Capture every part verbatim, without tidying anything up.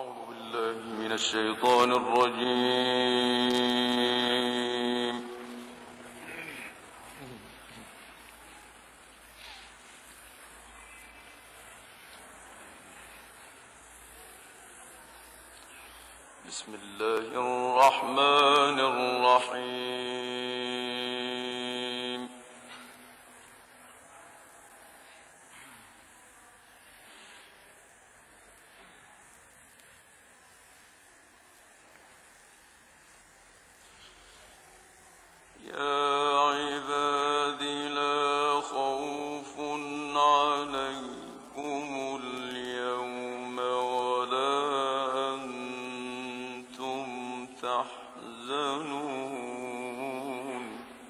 أعوذ بالله من الشيطان الرجيم. بسم الله الرحمن الرحيم. يا عباد لا خوف عليكم اليوم ولا أنتم تحزنون.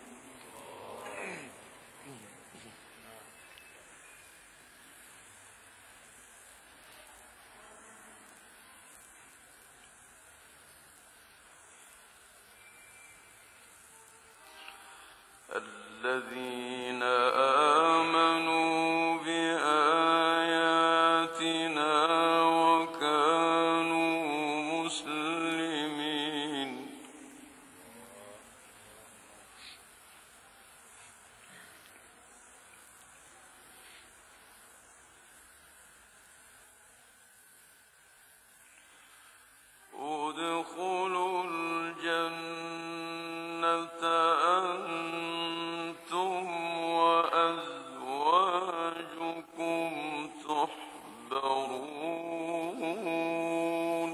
الذين آمنوا بآياتنا وكانوا مسلمين. ادخلوا الجنة أنتم وأزواجكم تحبرون.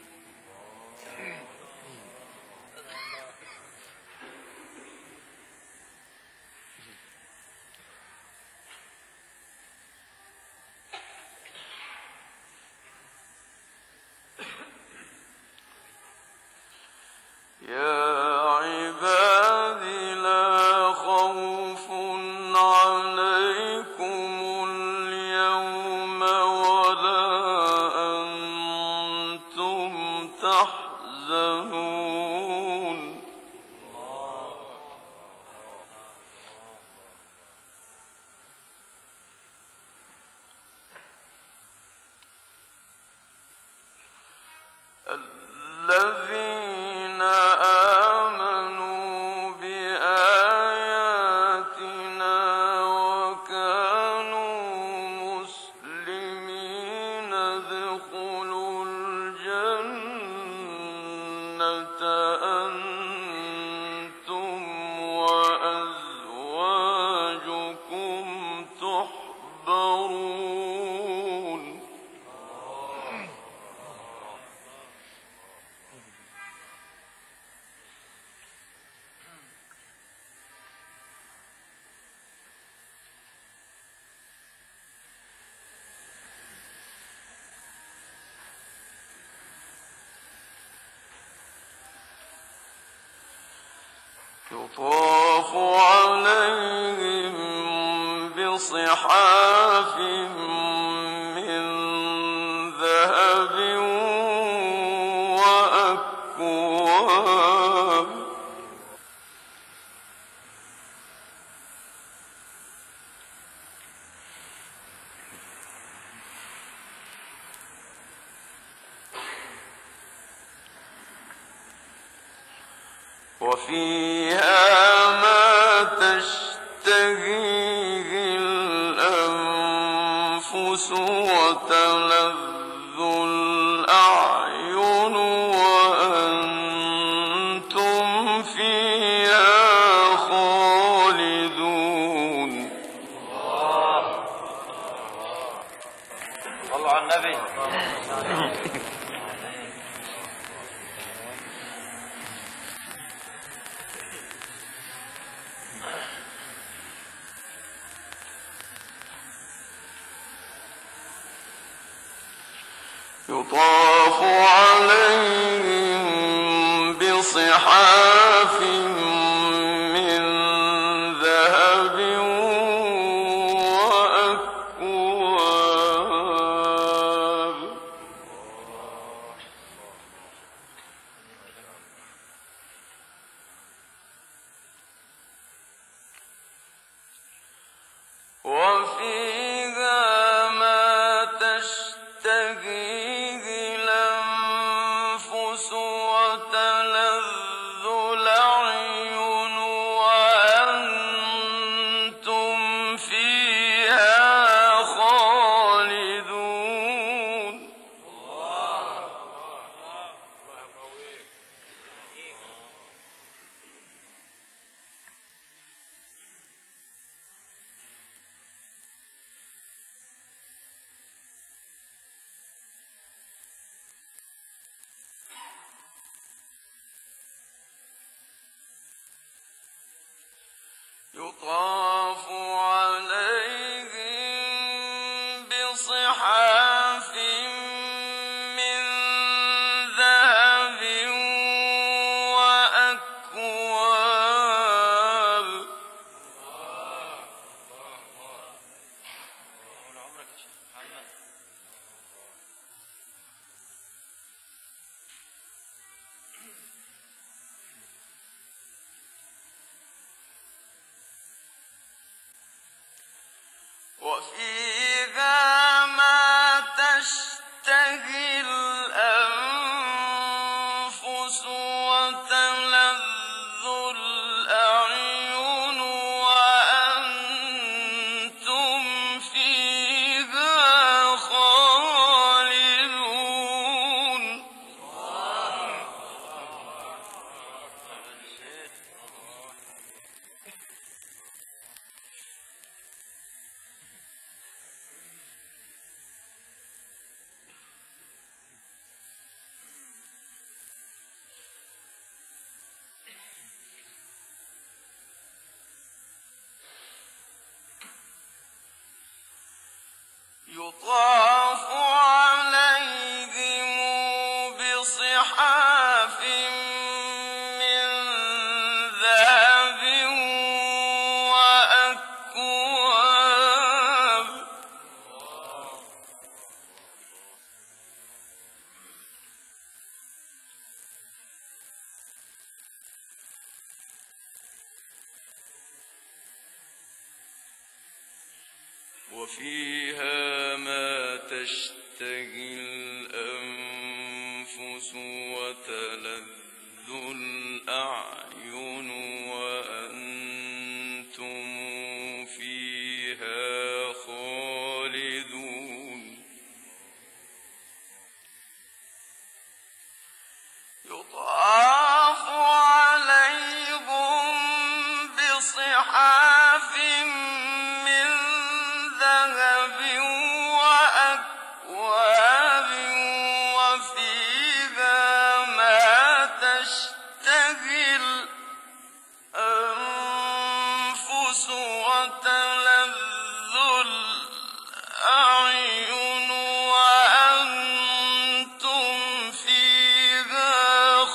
يا عباد لا خوف عليكم اليوم ولا أنتم تحزنون. الذين آمنوا بآياتنا وكانوا مسلمين ادخلوا الجنة أنتم وأزواجكم تحبرون. يطاف عليهم بصحاف من ذهب وأكواب. وفيها ما تشتهيه الأنفس وتلذ الأعين وأنتم فيها خالدون. صلوا على النبي. يطاف عليهم بصحاف من ذهب وأكواب. وفيها ما تشتهيه الأنفس وفيها ما تشتهي الأنفس وتلذ الأعين وأنتم فيها خالدون يطاف عليهم بصحاف من ذهب وأكواب وفيها ما تشتهي الأنفس وتلذ الأعين وأنتم فيها خالدون يطاف عليهم بصحاف من ذهب وأكواب وفيها ما تشتهي الأنفس وتلذ الأعين وأنتم فيها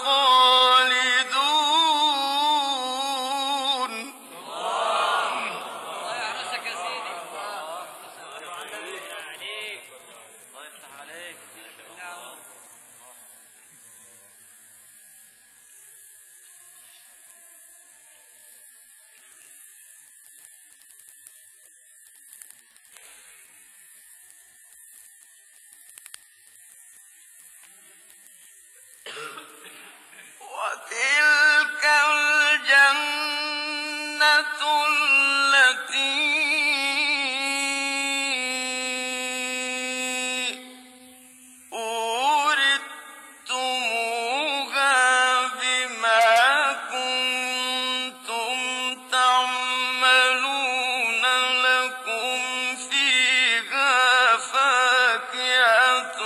خالدون الله يحرسك يا سيدي. الله عليك. الله يفتح عليك. نعم. وتلك الجنة التي أورثتموها بما كنتم تعملون لكم فيها فاكهة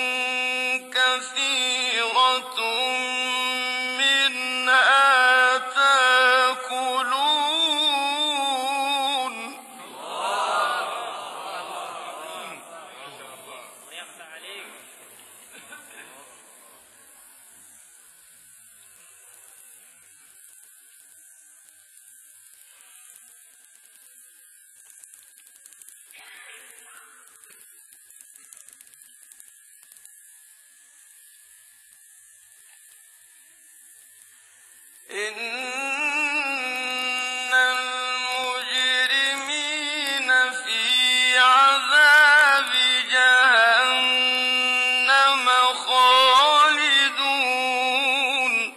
كثيرة منها تأكلون الله يفتح عليك. إن المجرمين في عذاب جهنم خالدون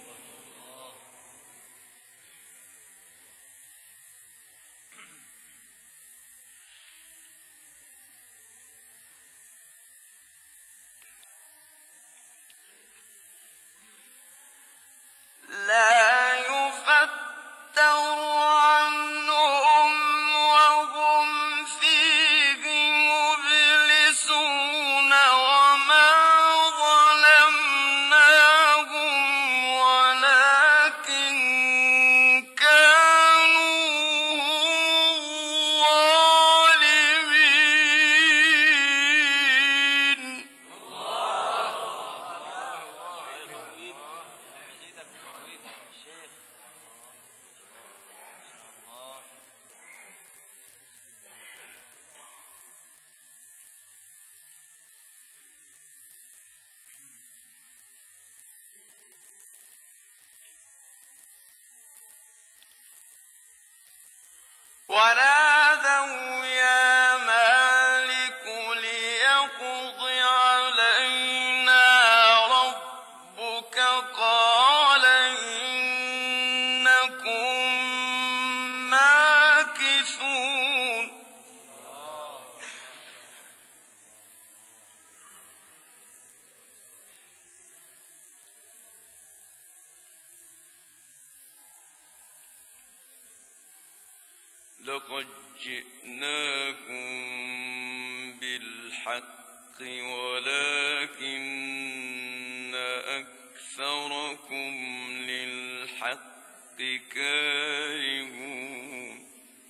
لا يفتر عنهم وهم فيه مبلسون وما ظلمناهم ولكن كانوا ظالمين ونادوا يا لقد جئناكم بالحق ولكن أكثركم للحق كارهون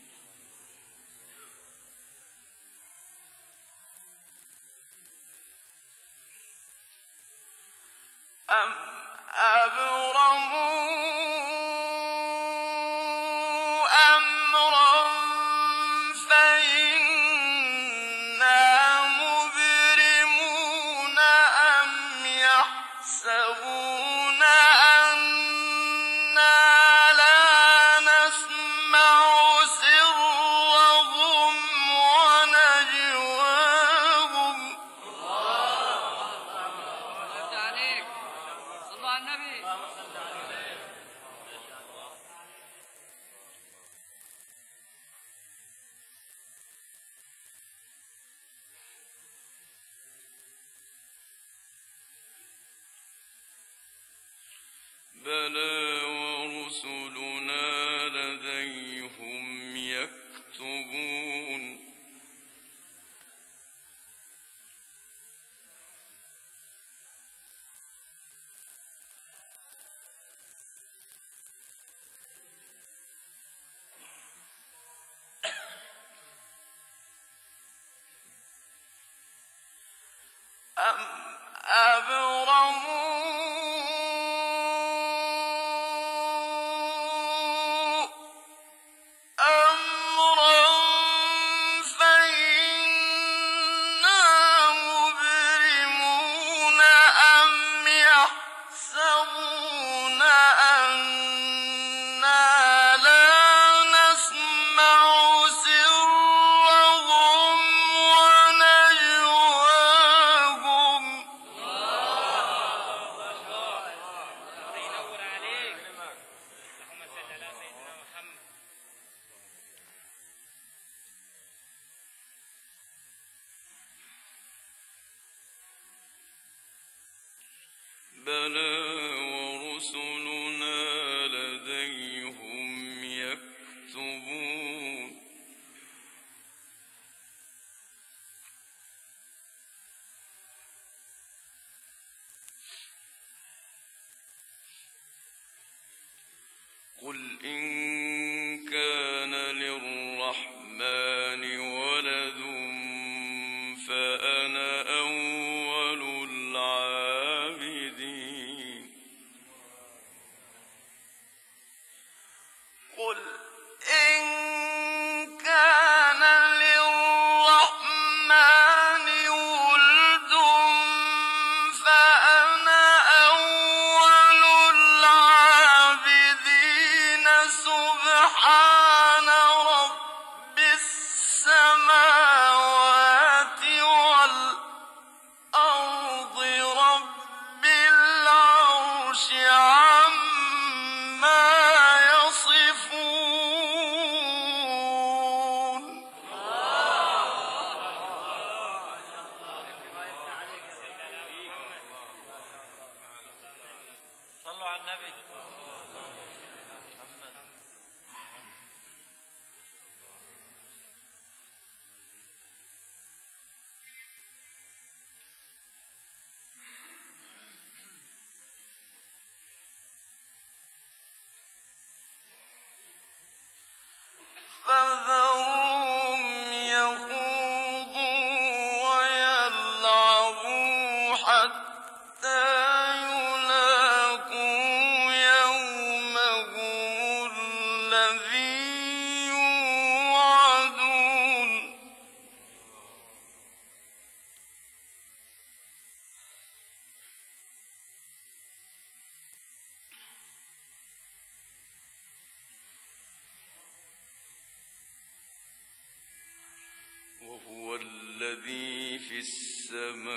أم أبرموا أمرا فإنا مبرمون أم يحسبون أنا لا نسمع سرهم ونجواهم رد عليك. صلوا على النبي. بلى ورسلنا لديهم يكتبون أم أبرموا أمرا فإنا مبرمون أم يحسبون أنا لا نسمع سرهم ونجواهم ينور عليك. اللهم صل على سيدنا محمد. بلى ورسلنا لديهم يكتبون قل إن كان للرحمن ولد فأنا أول العابدين قل إن كان للرحمن ولد فأنا أول العابدين سبحان رب السماوات والأرض رب العرش عما يصفون صلوا على النبي. فذرهم يخوضوا ويلعبوا حتى يلاقوا يومهم الذي يوعدون وهو الذي في السماء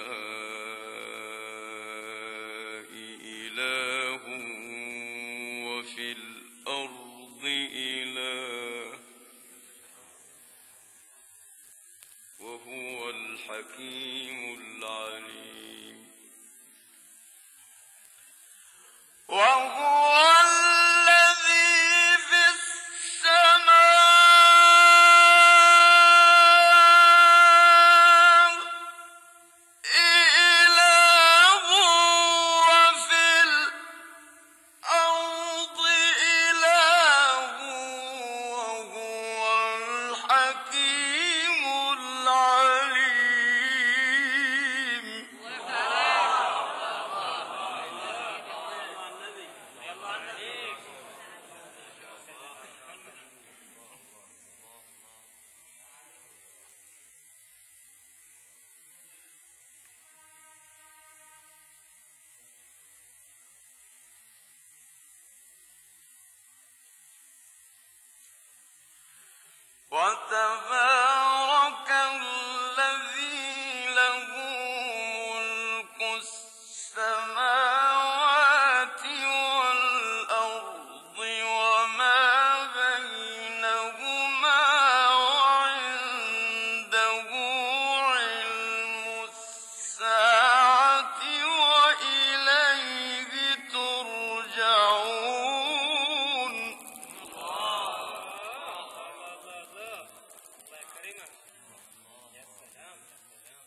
إله وفي الأرض إله وهو الحكيم العليم وهو الذي في السماء وتبارك الذي له ملك السماوات والأرض وما بينهما وعنده علم الساعة وإليه ترجعون. الله الله الله يكرمك. يا سلام يا سلام.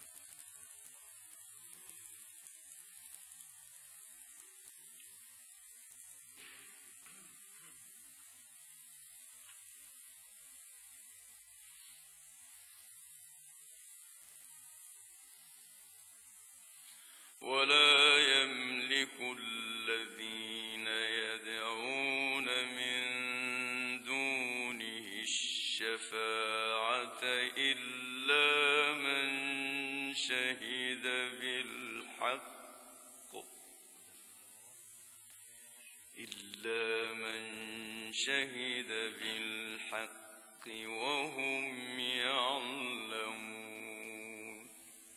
ولا يملك الذين يدعون من دونه الشفاعة إلا من شهد بالحق إلا من شهد بالحق وهم يعلمون.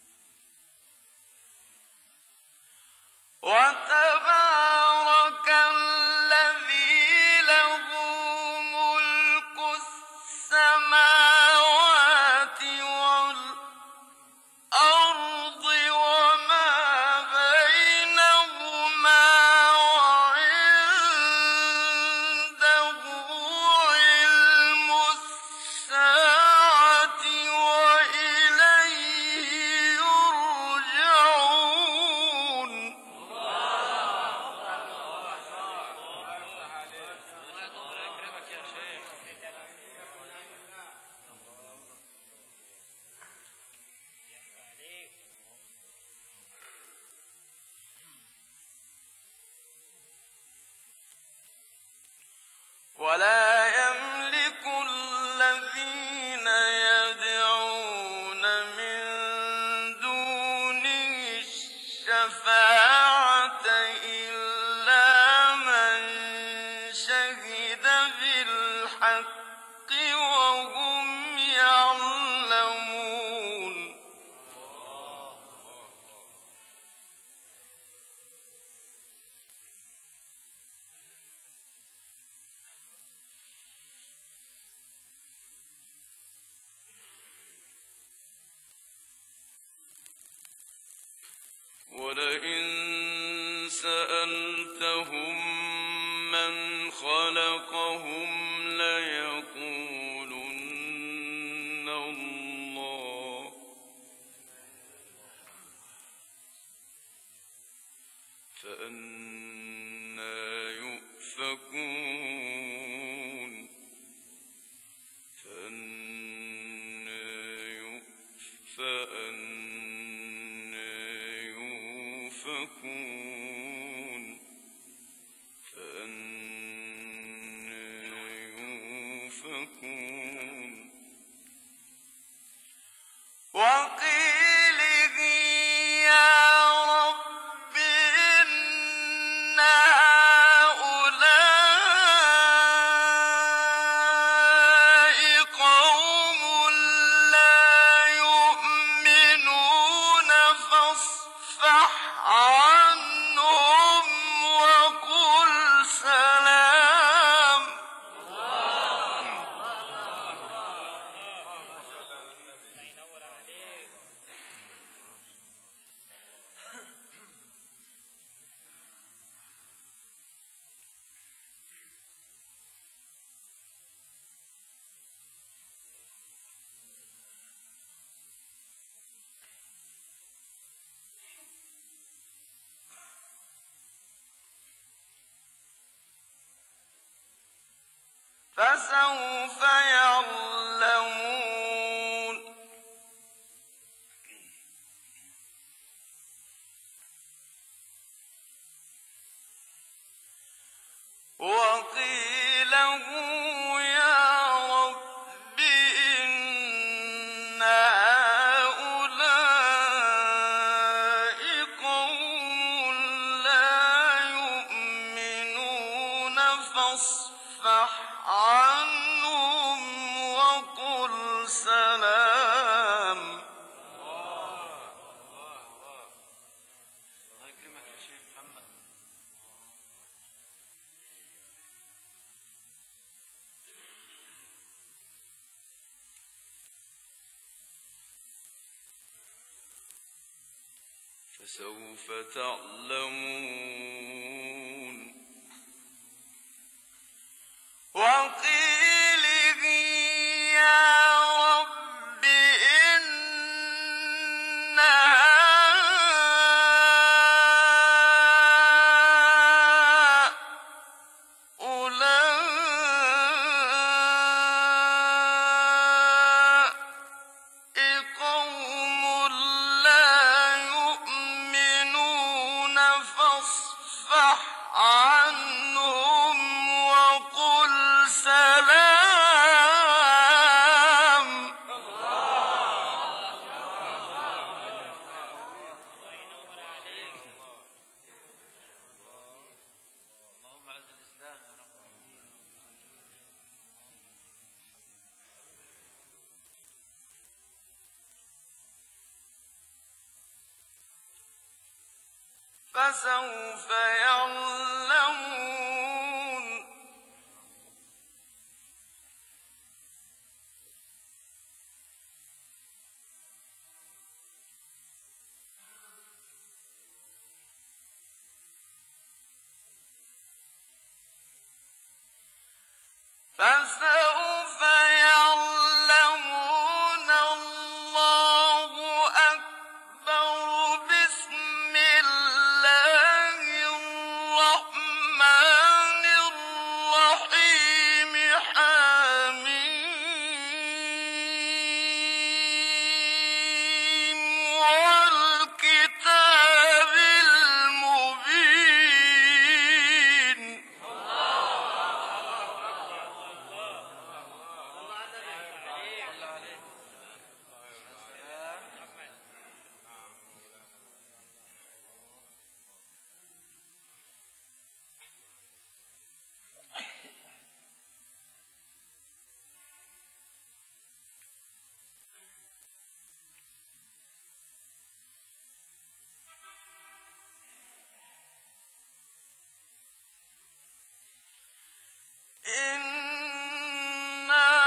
وتبارك الذي له ملك السماوات والأرض وما بينهما وعنده علم الساعة وإليه يرجعون. الله يكرمك يا شيخ. عليك. ولا يملك الذين يدعون من دونه الشفاعة إلا من شهد بالحق وهم يعلمون. ولئن سألتهم من خلقهم ليقولن الله فأنى يؤفكون فأنى يؤفكون فأنى يؤفكون. وقيله يا رب إن هؤلاء قوم لا يؤمنون فاصفح عنهم وقل سلام. الله ينور عليك. فسوف يعلمون. وقيله يا رب إن هؤلاء قوم لا يؤمنون فاصفح عنهم وقل فسوف تعلمون وقيله يا رب إن هؤلاء قوم لا يؤمنون فاصفح عنهم وقل سلام. فسوف يعلمون فسوف يعلمون الله أكبر. بسم الله الرحمن الرحيم. حميم والكتاب المبين. إنا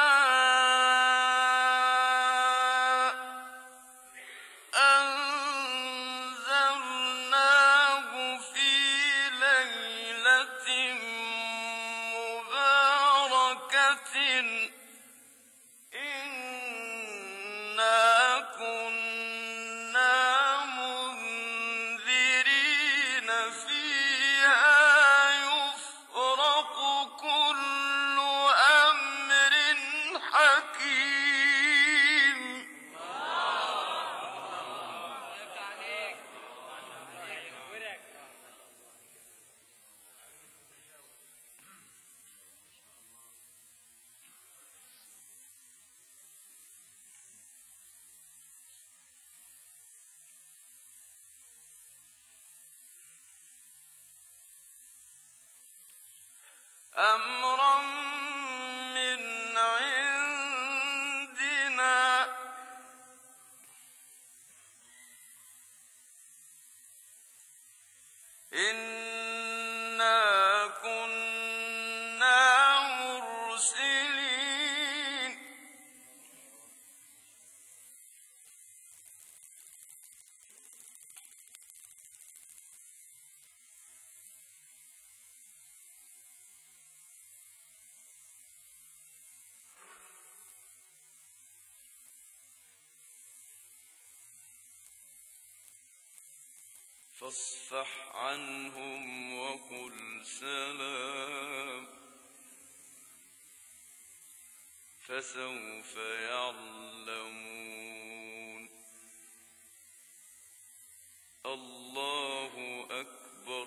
أنزلناه في ليلة مباركة إنا كنا منذرين فيها يفرق كل أمر حكيم. أمرا من عندنا إنا كنا مرسلين. فاصفح عنهم وقل سلام. فسوف يعلمون. الله أكبر.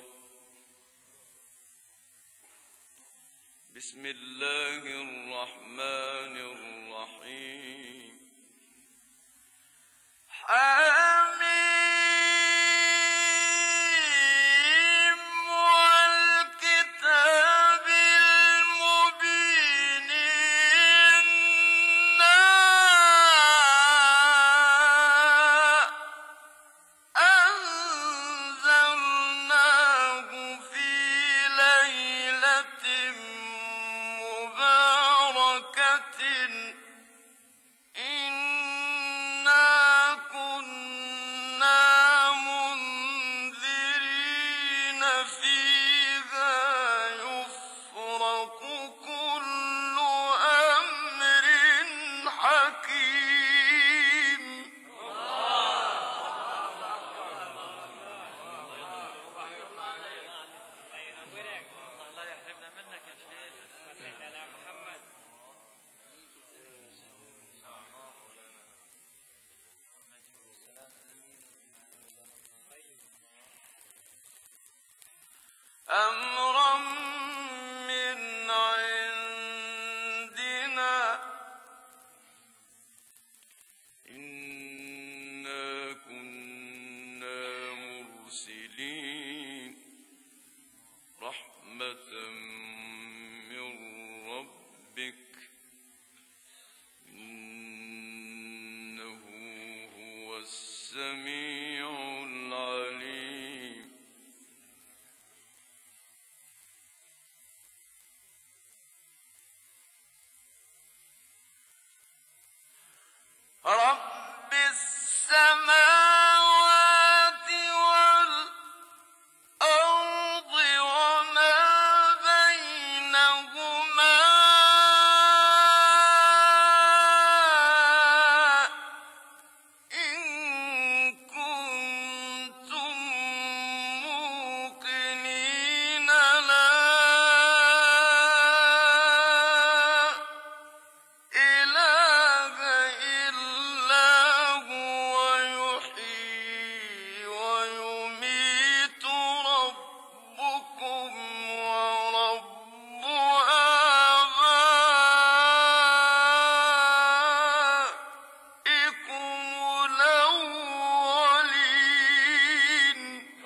بسم الله الرحمن الرحيم. حميم والكتاب المبين. إنا أنزلناه في ليلة مباركة إنا كنا فيها يفرق كل أمر حكيم الله يحرمنا منك يا شيخ. صليت على محمد. أمرا من عندنا إنا كنا مرسلين رحمة من ربك إنه هو السميع العليم رب السماوات والأرض وما بينهما إن كنتم موقنين لا إله إلا هو يحيي ويميت ربكم ورب آبائكم الأولين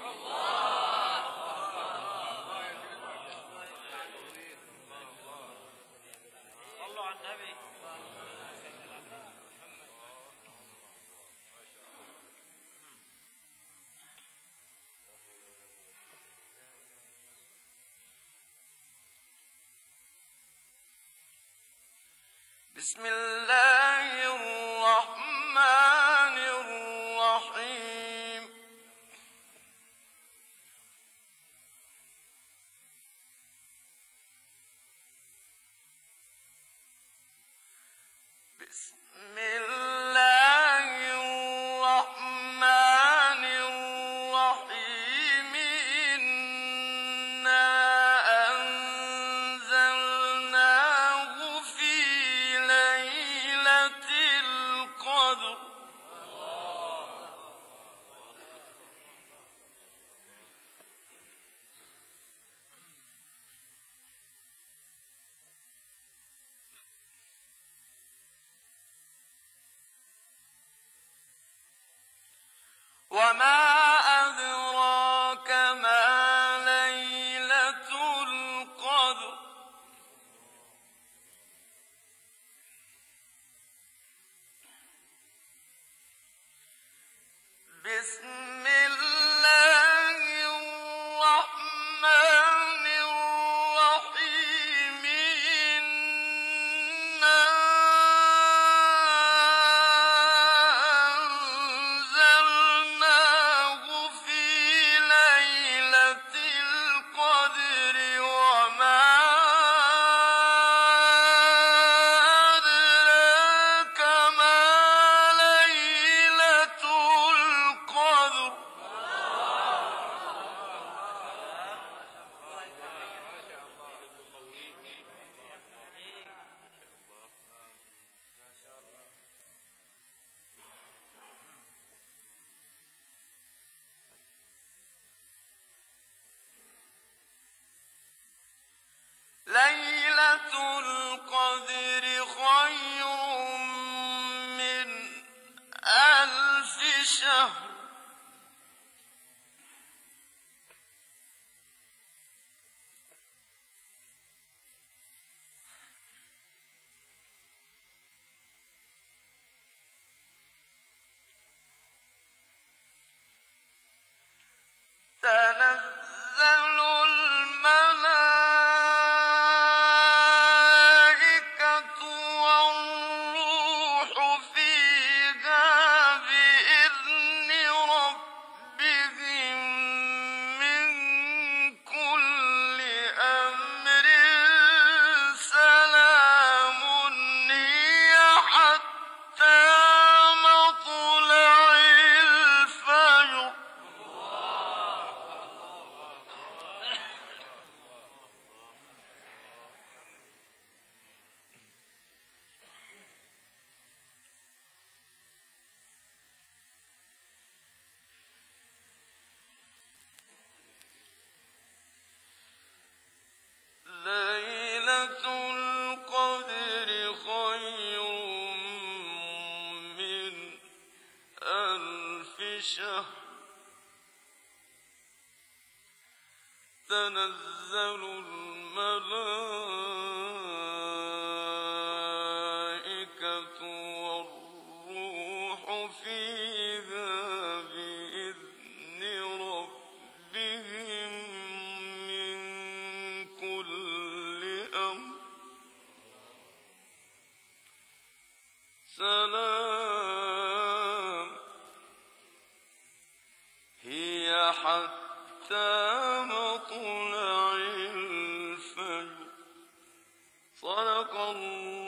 صلوا على النبي. بسم الله الرحمن الرحيم بسم الله الرحمن الرحيم إنا أنزلناه في ليلة القدر وما أدراك ما ليلة القدر بسم الله الرحمن الرحيم إنا أنزلناه في ليلة القدر وما أدراك ما ليلة القدر ليلة القدر خير من ألف شهر تنزل الملائكة والروح فيها بإذن ربهم من تنزل الملائكة والروح فيها بإذن ربهم من كل أمر سلام هي حتى مطلع الفجر صدق الله